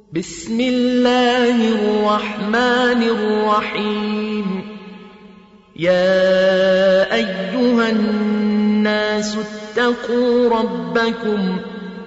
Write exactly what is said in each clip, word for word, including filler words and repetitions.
بسم الله الرحمن الرحيم. يا أيها الناس اتقوا ربكم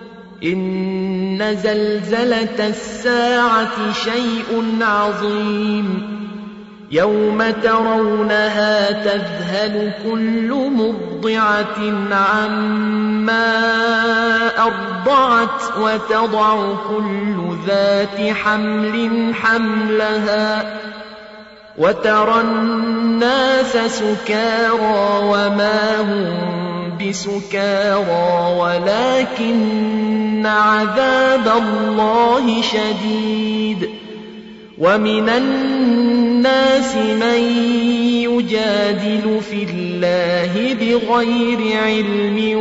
إن زلزلة الساعة شيء عظيم يوم ترونها تذهل كل مرضعة عما أرضعت وتضع كل ذات حمل حملها وترى الناس سكارى وما هم بسكارى ولكن عذاب الله شديد. ومن الناس من يجادل في الله بغير علم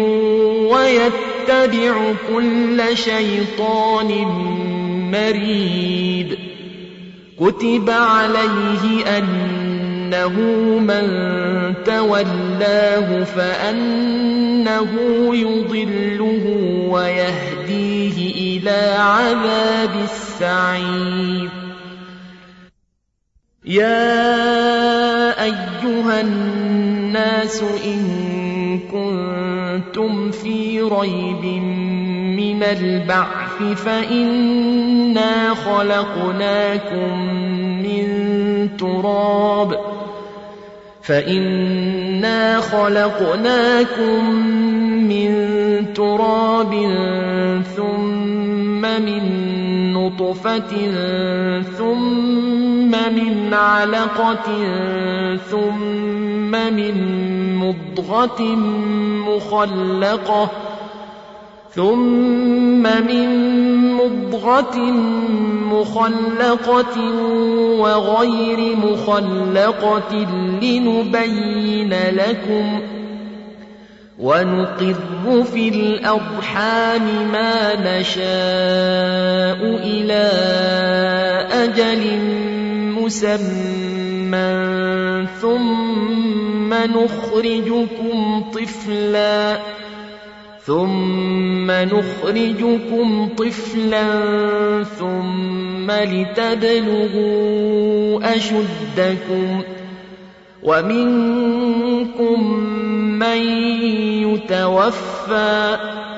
ويتبع كل شيطان مريد. كتب عليه أنه من تولاه فأنه يضله ويهديه إلى عذاب السعير. يا أيها الناس إن كنتم في ريب من البعث فإنا خلقناكم من تراب فإنا خلقناكم من تراب ثم من نطفة ثم من علقة ثم من مضغة مخلقة ثم من مضغة مخلقة وغير مخلقة لنبين لكم ونقر في الأرحام ما نشاء إلى أجل مسمى ثم نخرجكم طفلا ثم نخرجكم طفلا ثم لتبلغوا أشدكم ومنكم من يتوفى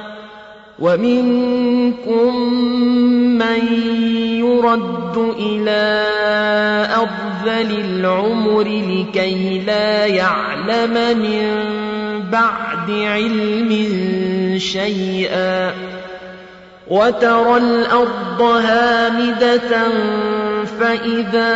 ومنكم من يرد إلى أرذل العمر لكي لا يعلم من بعد علم شيئا. وترى الأرض هامدة فإذا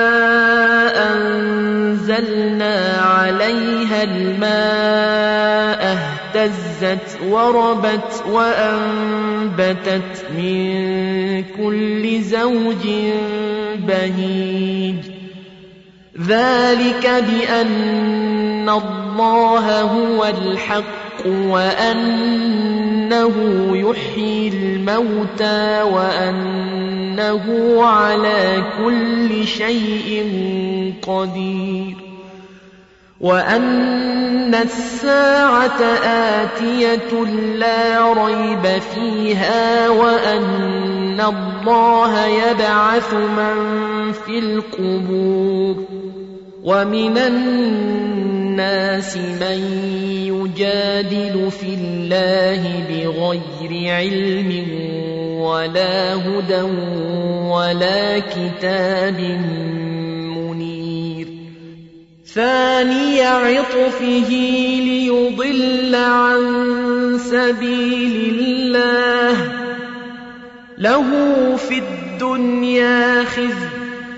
أنزلنا عليها الماء اهتزت وربت وأنبتت من كل زوج بهيج. ذلك بأن الله هو الحق وأنه يحيي الموتى وأنه على كل شيء قدير وأن الساعة آتية لا ريب فيها وأن الله يبعث من في القبور. ومن الناس من يجادل في الله بغير علم ولا هدى ولا كتاب منير. ثاني عطفه ليضل عن سبيل الله له في الدنيا خزي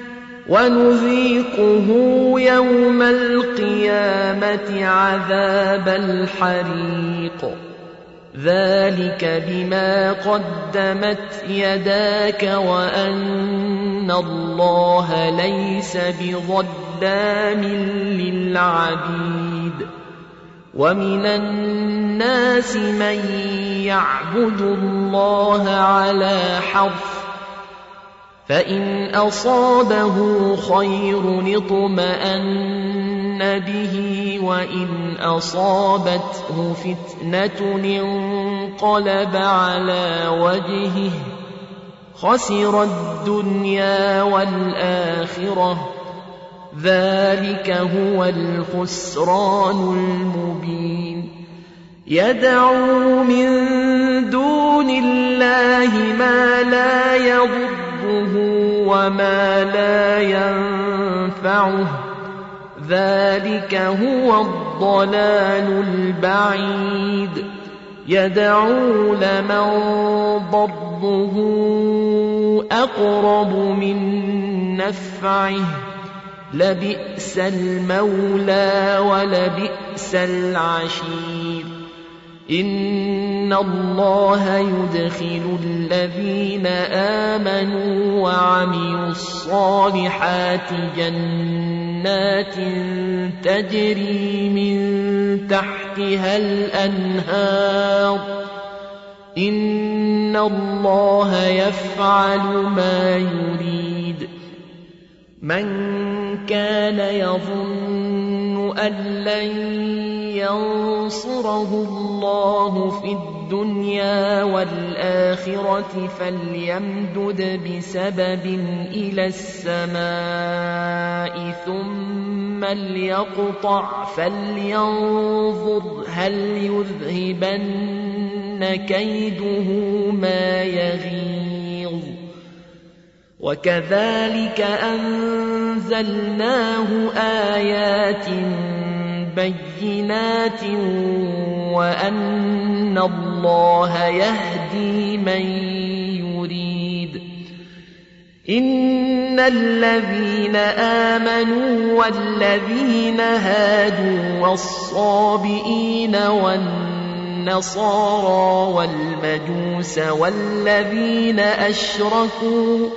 ونذيقه يوم القيامة عذاب الحريق. ذلك بما قدمت يداك وأن الله ليس بظلام للعبيد. ومن الناس من يعبد الله على حرف فإن أصابه خير اطمأن به وإن أصابته فتنة انقلب على وجهه خسر الدنيا والآخرة ذلك هو الخسران المبين يدعو من دون الله ما لا يضره وما لا ينفعه ذلك هو الضلال البعيد يدعو لمن ضره أقرب من نفعه لبئس المولى ولبئس العشير إن الله يدخل الذين آمنوا وعملوا الصالحات جنات تجري من تحتها الأنهار إن الله يفعل ما يريد من كان يظن أن لن ينصره الله في الدنيا والآخرة فليمدد بسبب إلى السماء ثم ليقطع فلينظر هل يذهبن كيده ما يغيظ وكذلك أنزلناه آيات بينات وأن الله يهدي من يريد إن الذين آمنوا والذين هادوا والصابئين والنصارى والمجوس والذين أشركوا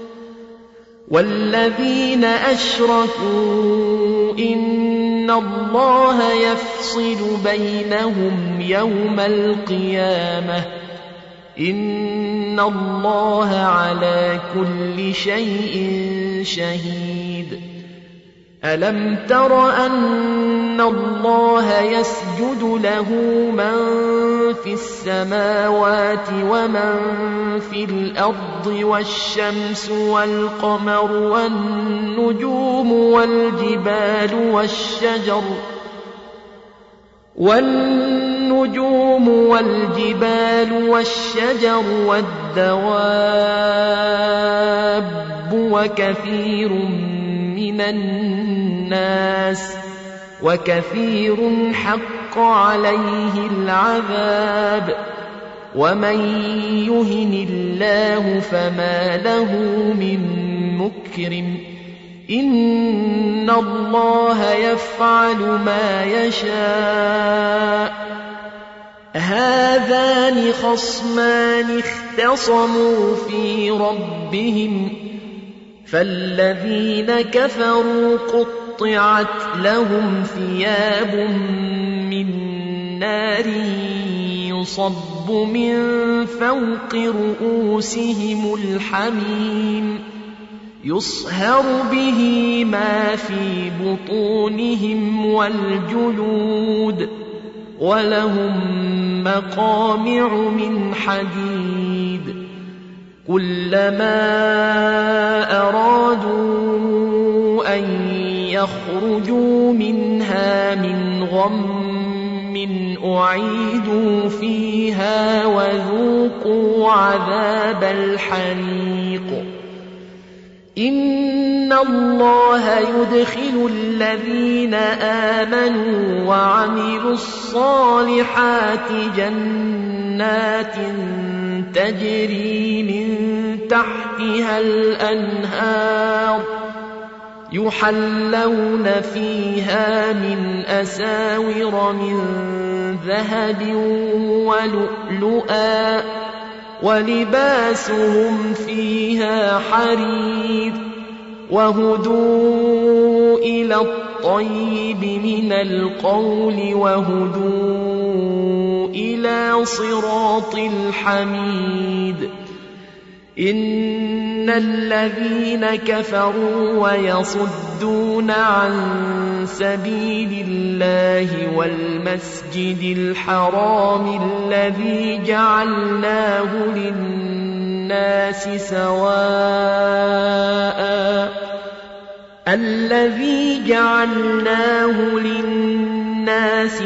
والذين أشركوا إن الله يفصل بينهم يوم القيامة إن الله على كل شيء شهيد ألم تر أن الله يسجد له من في السماوات ومن في الأرض والشمس والقمر والنجوم والجبال والشجر والنجوم والجبال والشجر والدواب وكثير من الناس وكثير حق عليه العذاب ومن يهن الله فما له من مكرم إن الله يفعل ما يشاء هذان خصمان اختصموا في ربهم فالذين كفروا قطعت لهم ثياب من نار يصب من فوق رؤوسهم الحميم يصهر به ما في بطونهم والجلود ولهم مقامع من حديد كلما أرادوا أن يخرجوا منها من غم أعيدوا فيها وذوقوا عذاب الحريق إن الله يدخل الذين آمنوا وعملوا الصالحات جنات تجري من تحتها الأنهار يحلون فيها من أساور من ذهب ولؤلؤا ولباسهم فيها حرير وهدوا إلى الطيب من القول وهدوا إلى صراط الحميد إن الذين كفروا ويصدون عن سبيل الله والمسجد الحرام الذي جعلناه للناس للناس سواء الذي جعلناه للناس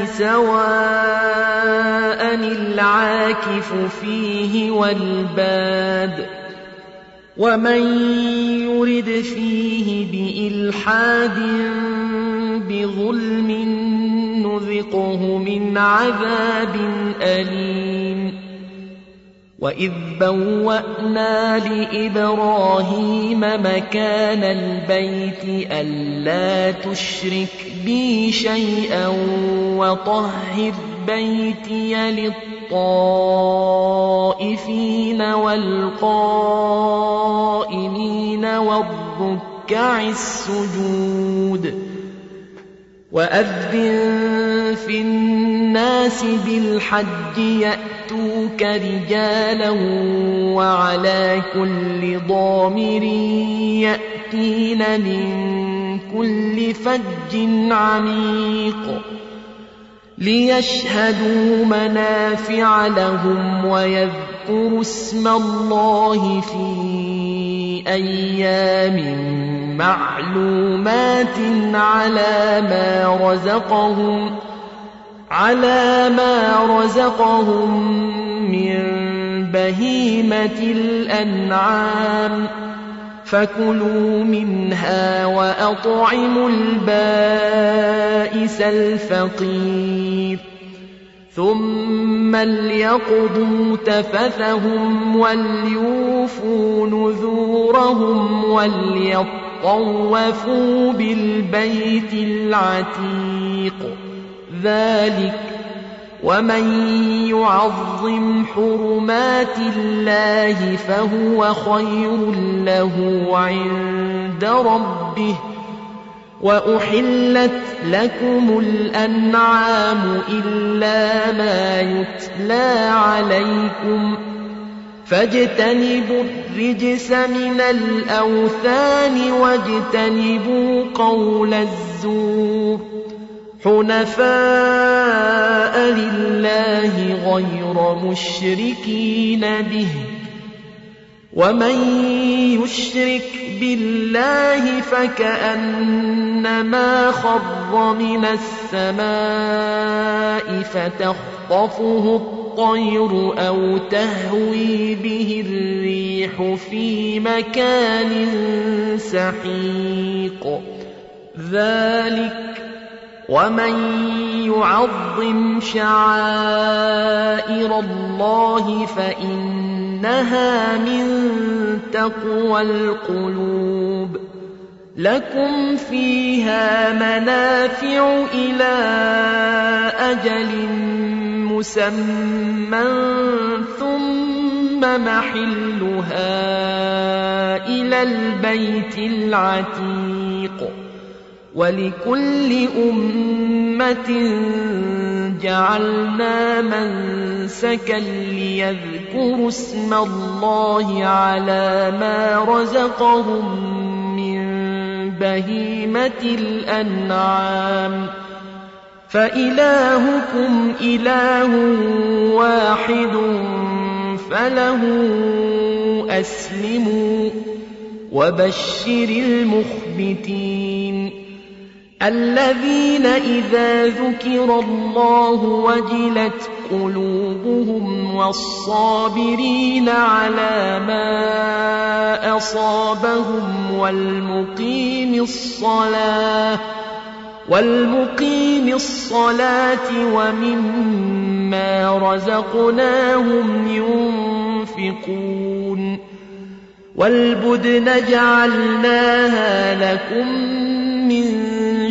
سواء العاكف فيه والباد ومن يرد فيه بإلحاد بظلم نذقه من عذاب أليم وإذ بوأنا لإبراهيم مكان البيت ألا تشرك بي شيئا وطهر بيتي للطائفين والقائمين والركع السجود وأذن في الناس بالحج يأتوك رجالا وعلى كل ضامر يأتين من كل فج عميق ليشهدوا منافع لهم ويذكروا اسم الله في أيام معلومات على ما رزقهم على ما رزقهم من بهيمة الأنعام فكلوا منها وأطعموا البائس الفقير ثم ليقضوا تفثهم وليوفوا نذورهم وليطوفوا بالبيت العتيق ذلك ومن يعظم حرمات الله فهو خير له عند ربه وأحلت لكم الأنعام إلا ما يتلى عليكم فاجتنبوا الرجس من الأوثان واجتنبوا قول الزور حنفاء لله غير مشركين به ومن يشرك بالله فكأنما خر من السماء فتخطفه الطير أو تهوي به الريح في مكان سحيق ذلك ومن يعظم شعائر الله فإنها من تقوى القلوب لكم فيها منافع إلى أجل مسمى ثم محلها إلى البيت العتيق ولكل أمة جعلنا منسكا ليذكروا اسم الله على ما رزقهم من بهيمة الأنعام فإلهكم إله واحد فله أسلموا وبشر المخبتين الذين إذا ذكر الله وجلت قلوبهم والصابرين على ما أصابهم والمقيم الصلاة والمقيم الصلاة ومما رزقناهم ينفقون والبدن جعلناها لكم من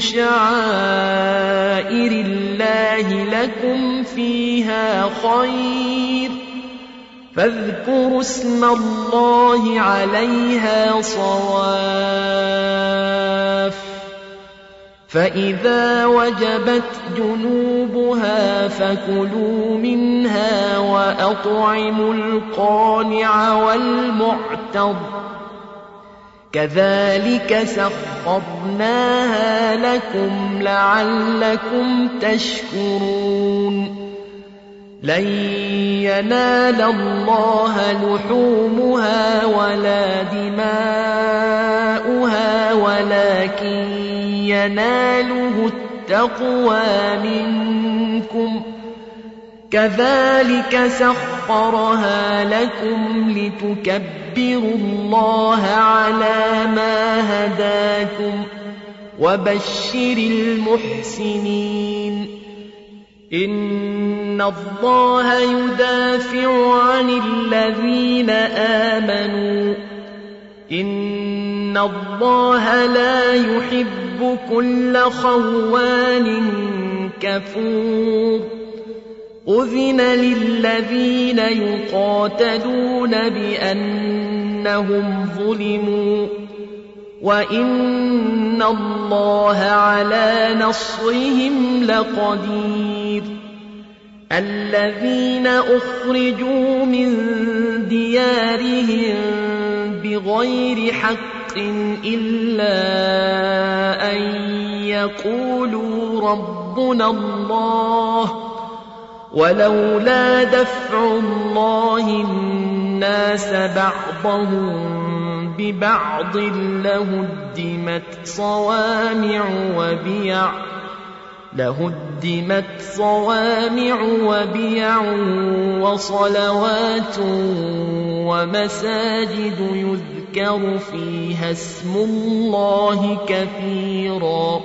شعائر الله لكم فيها خير فاذكروا اسم الله عليها صواف فإذا وجبت جنوبها فكلوا منها وأطعموا القانع والمعتر كذلك سخرناها لكم لعلكم تشكرون لن ينال الله لحومها ولا دماؤها ولكن يناله التقوى منكم كذلك سخرها لكم لتكبروا الله على ما هداكم وبشر المحسنين إن الله يدافع عن الذين آمنوا إن الله لا يحب كل خوان كفور أذن للذين يقاتلون بأنهم ظلموا وإن الله على نصرهم لقدير الذين أخرجوا من ديارهم بغير حق إلا أن يقولوا ربنا الله ولولا دفع الله الناس بعضهم ببعض لهدمت صوامع وبيع لهدمت صوامع وبيع وصلوات ومساجد يذكر فيها اسم الله كثيرا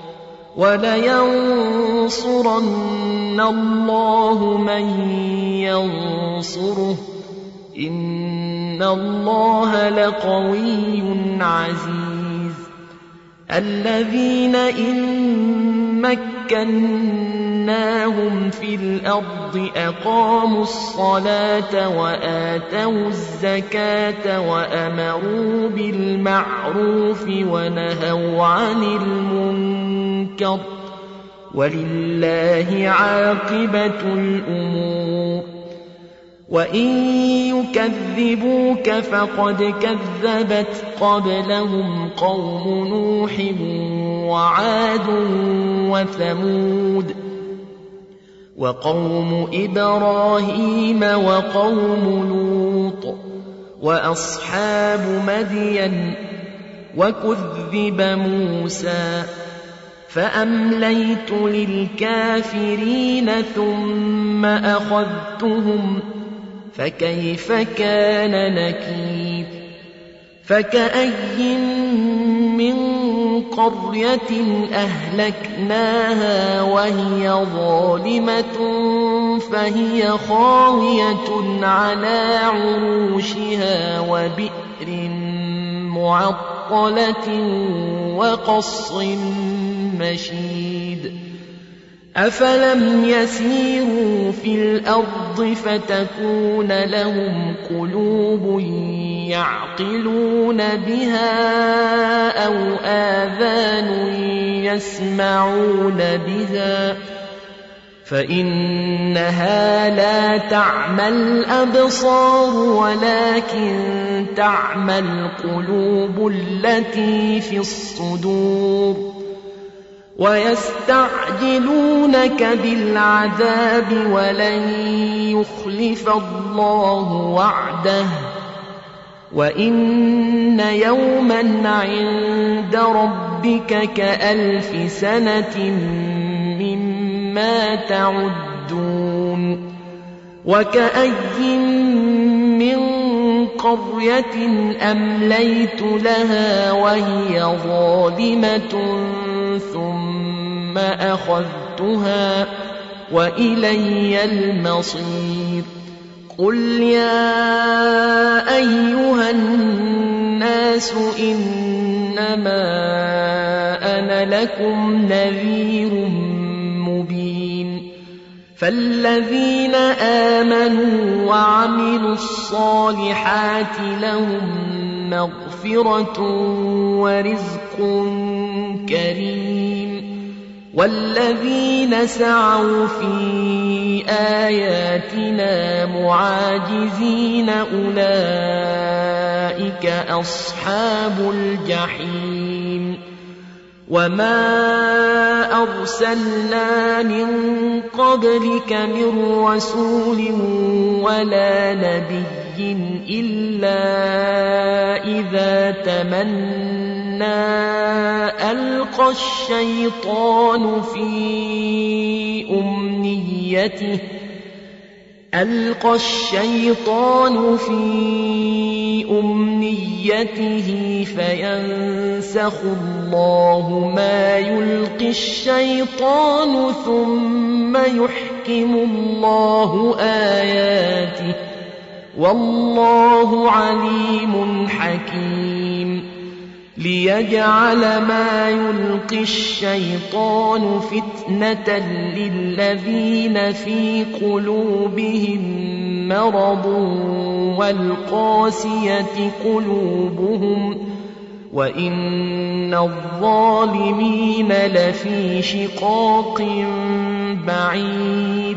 ولينصرن الله من ينصره إن الله لقوي عزيز الذين إن مكناهم في الأرض أقاموا الصلاة وآتوا الزكاة وأمروا بالمعروف ونهوا عن المنكر ولله عاقبة الأمور وإن يكذبوك فقد كذبت قبلهم قوم نوح وعاد وثمود وقوم إبراهيم وقوم لوط وأصحاب مدين وكذب موسى فأمليت للكافرين ثم أخذتهم فكيف كان نكير فكأي من قرية أهلكناها وهي ظالمة فهي خاوية على عروشها وبئر معطلة وقصر مشيد أفلم يسيروا في الأرض فتكون لهم قلوب يعقلون بها أو آذان يسمعون بها فإنها لا تعمى الأبصار ولكن تعمى القلوب التي في الصدور ويستعجلونك بالعذاب ولن يخلف الله وعده وإن يوما عند ربك كألف سنة مما تعدون وكأي من قرية أمليت لها وهي ظالمة ثم أخذتها وإلي المصير قل يا أيها الناس إنما أنا لكم نذير مبين فالذين آمنوا وعملوا الصالحات لهم مغفرة ورزق كريم والذين سعوا في آياتنا معاجزين أولئك أصحاب الجحيم وما أرسلنا من قبلك من رسول ولا نبي إلا إذا تمنى ألقى الشيطان في أمنيته ألقى الشيطان في أمنيته فينسخ الله ما يلقي الشيطان ثم يحكم الله آياته والله عليم حكيم ليجعل ما يلقي الشيطان فتنة للذين في قلوبهم مرض والقاسية قلوبهم وإن الظالمين لفي شقاق بعيد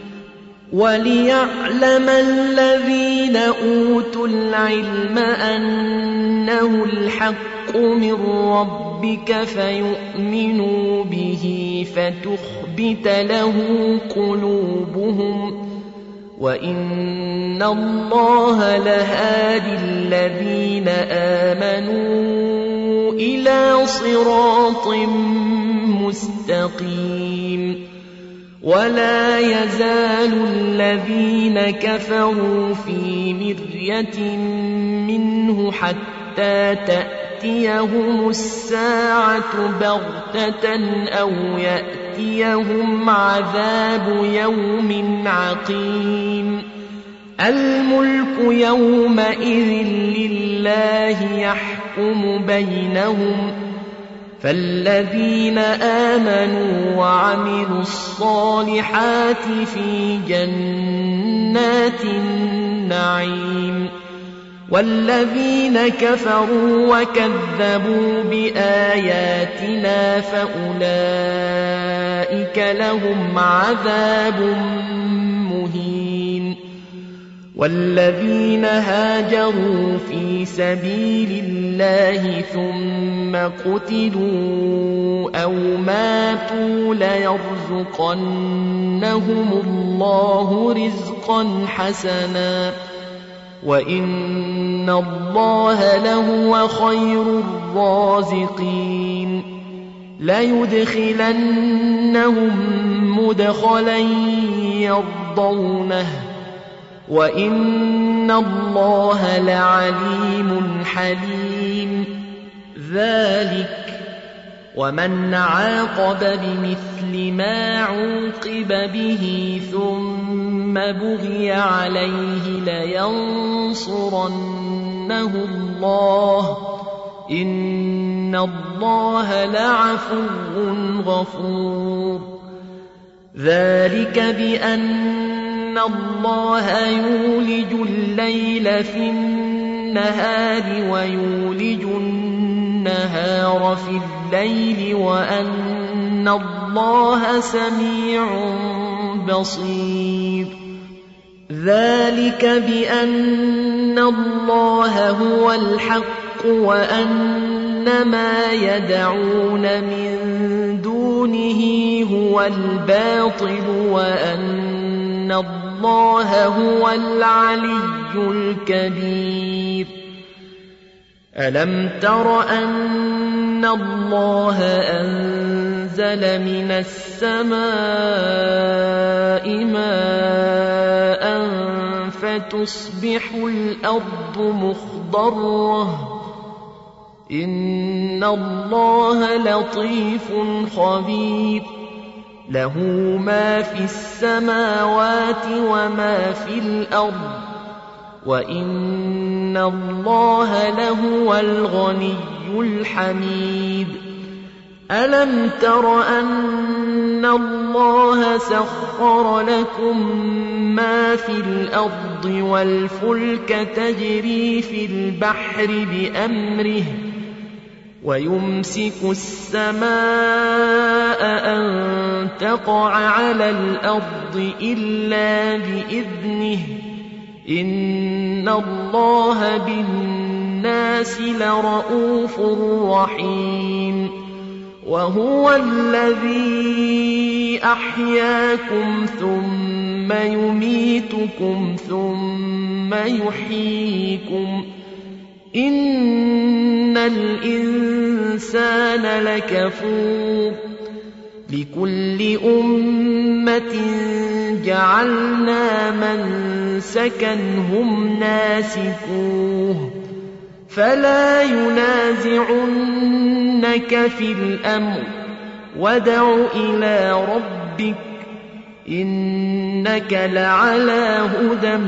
وليعلم الذين أوتوا العلم أنه الحق من ربك فيؤمنوا به فتخبت له قلوبهم وإن الله لهادي الذين آمنوا إلى صراط مستقيم ولا يزال الذين كفروا في مرية منه حتى تأتيهم الساعة بغتة أو يأتيهم عذاب يوم عقيم الملك يومئذ لله يحكم بينهم فالذين آمنوا وعملوا الصالحات في جنات النعيم والذين كفروا وكذبوا بآياتنا فأولئك لهم عذاب مهين والذين هاجروا في سبيل الله ثم قتلوا أو ماتوا ليرزقنهم الله رزقا حسنا وإن الله لهو خير الرازقين ليدخلنهم مدخلا يرضونه وإن الله لعليم حليم ذلك ومن عاقب بمثل ما عوقب به ثم بغي عليه لينصرنه الله إن الله لعفو غفور ذلك بأن الله يولج الليل في النهار ويولج النهار في الليل وأن الله سميع بصير ذلك بأن الله هو الحق وأن ما يدعون من دونه هو الباطل وأن الله هو العلي الكبير ألم تر أن الله أنزل من السماء ماء فتصبح الأرض مخضرة إن الله لطيف خبير له ما في السماوات وما في الأرض وإن الله لهو الغني الحميد ألم تر أن الله سخر لكم ما في الأرض والفلك تجري في البحر بأمره ويمسك السماء أن تقع على الأرض إلا بإذنه إن الله بالناس لرءوف رحيم وهو الذي أحياكم ثم يميتكم ثم يحييكم إن الإنسان لكفور لكل أمة جعلنا منسكا هم ناسكوه فلا ينازعنك في الأمر وادع إلى ربك إنك لعلى هدى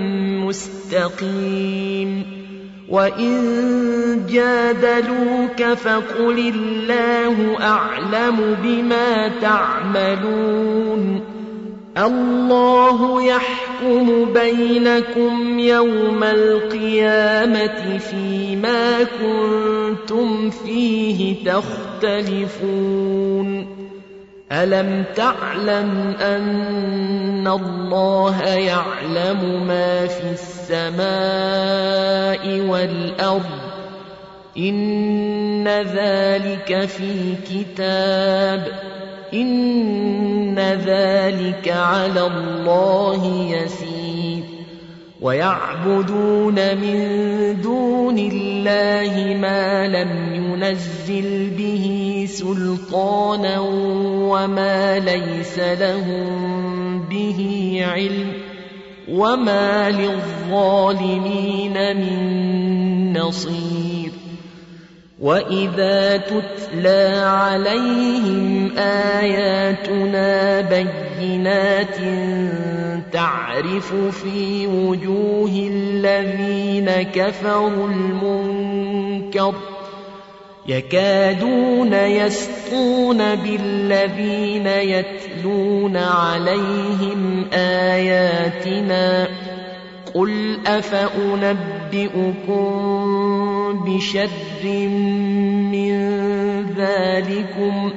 مستقيم وإن جادلوك فقل الله أعلم بما تعملون الله يحكم بينكم يوم القيامة فيما كنتم فيه تختلفون ألم تعلم أن الله يعلم ما في السماء والأرض إن ذلك في كتاب إن ذلك على الله يسير ويعبدون من دون الله ما لم ينزل به سلطانا وما ليس لهم به علم وما للظالمين من نصير وإذا تتلى عليهم آياتنا بينات تعرف في وجوه الذين كفروا المنكر يكادون يسطون بالذين يتلون عليهم آياتنا قل أفأنبئكم بشر من ذلكم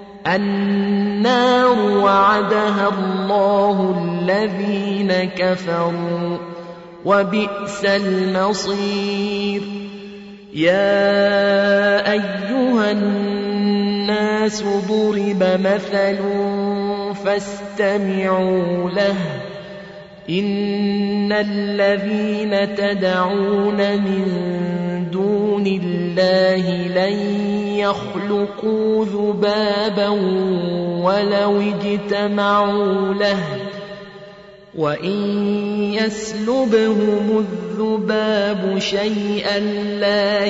النار وعدها الله الذين كفروا وبئس المصير يا أيها الناس ضرب مثل فاستمعوا له إن الذين تدعون من دون الله لن يخلقوا ذبابا ولو اجتمعوا له وإن يسلبهم الذباب شيئا لا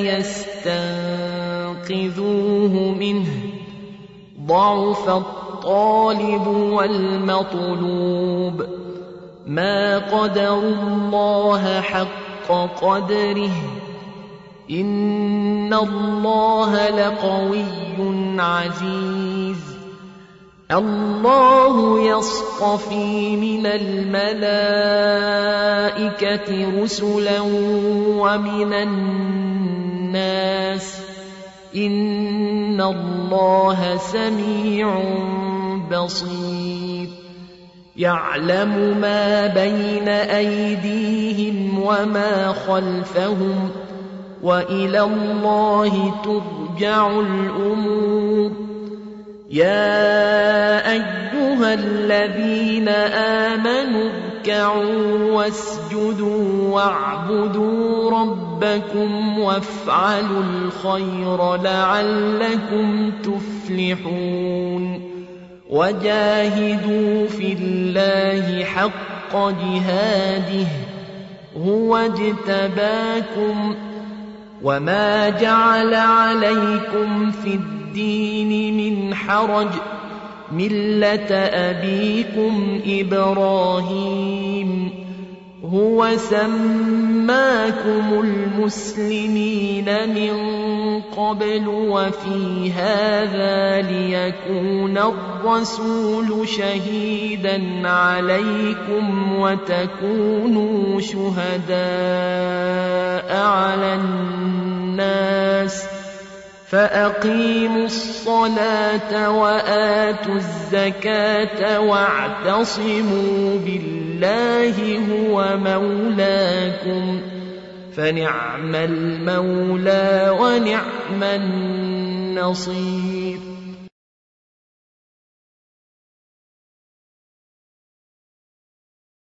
يستنقذوه منه ضعف الطالب والمطلوب ما قدروا الله حق قدره إن الله لقوي عزيز الله يصطفي من الملائكة رسلا ومن الناس إن الله سميع بصير يعلم ما بين أيديهم وما خلفهم وإلى الله ترجع الأمور يا أيها الذين آمنوا اركعوا واسجدوا واعبدوا ربكم وافعلوا الخير لعلكم تفلحون وجاهدوا في الله حق جهاده هو اجتباكم وما جعل عليكم في الدين من حرج ملة أبيكم إبراهيم هو سماكم المسلمين من قبل وفي هذا ليكون الرسول شهيدا عليكم وتكونوا شهداء على الناس فأقيموا الصلاة وآتوا الزكاة واعتصموا بالله هو مولاكم فنعم المولى ونعم النصير